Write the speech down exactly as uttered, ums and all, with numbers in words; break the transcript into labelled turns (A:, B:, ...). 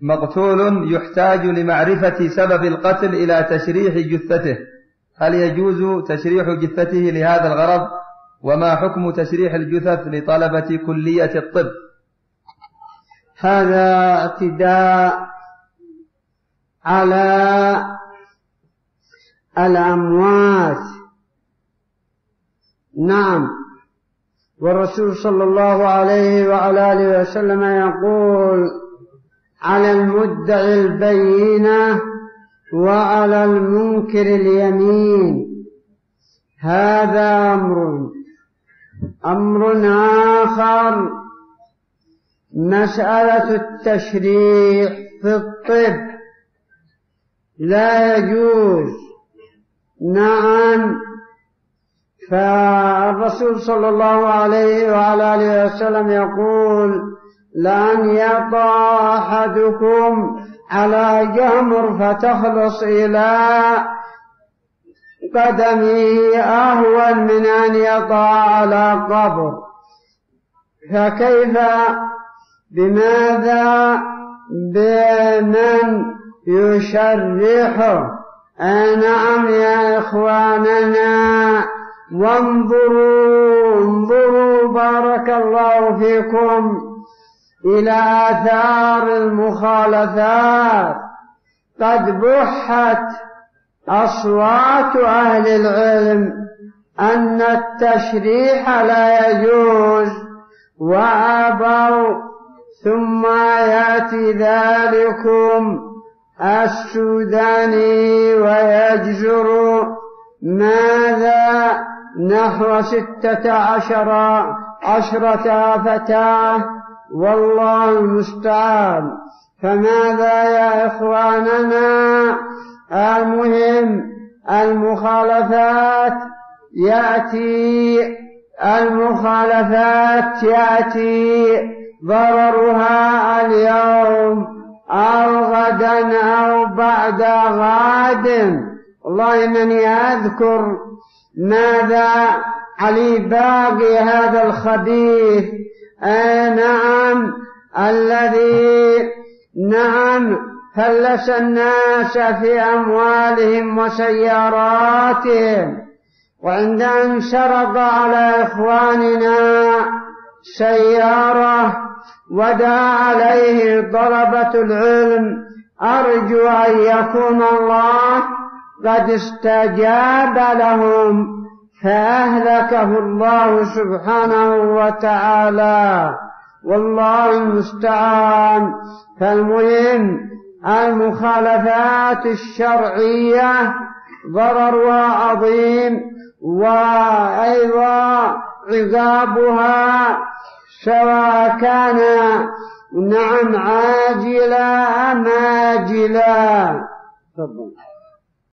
A: مقتول يحتاج لمعرفة سبب القتل إلى تشريح جثته، هل يجوز تشريح جثته لهذا الغرض؟ وما حكم تشريح الجثث لطلبة كلية الطب؟
B: هذا اعتداء على الأموات. نعم، والرسول صلى الله عليه وعلى آله وسلم يقول: على المدعي البينة وعلى المنكر اليمين. هذا أمر أمر آخر مسألة التشريع في الطب لا يجوز. نعم، فالرسول صلى الله عليه وعلى آله وسلم يقول: لأن يطع أحدكم على جمر فتخلص إلى قدمه أهون من أن يطع على قبر. فكيف بماذا بمن يشرحه؟ نعم يا إخواننا، وانظروا انظروا بارك الله فيكم إلى آثار المخالفات. قد بحت أصوات أهل العلم أن التشريح لا يجوز وأبوا، ثم يأتي ذلكم السوداني ويجزر ماذا نحو ستة عشر عشرة فتاة، والله المستعان. فماذا يا إخواننا؟ المهم المخالفات يأتي المخالفات يأتي ضررها اليوم أو غدا أو بعد غد. والله إنني أذكر ماذا علي باقي هذا الخبيث، آه نعم، الذي نعم فلس الناس في أموالهم وسياراتهم، وعند أن سرق على إخواننا سيارة ودعا عليه طلبة العلم، أرجو أن يكون الله قد استجاب لهم فأهلكه الله سبحانه وتعالى، والله المستعان. فالمهم المخالفات الشرعية ضررها عظيم، وأيضا عقابها سواء كان نعم عاجلا أم آجلا.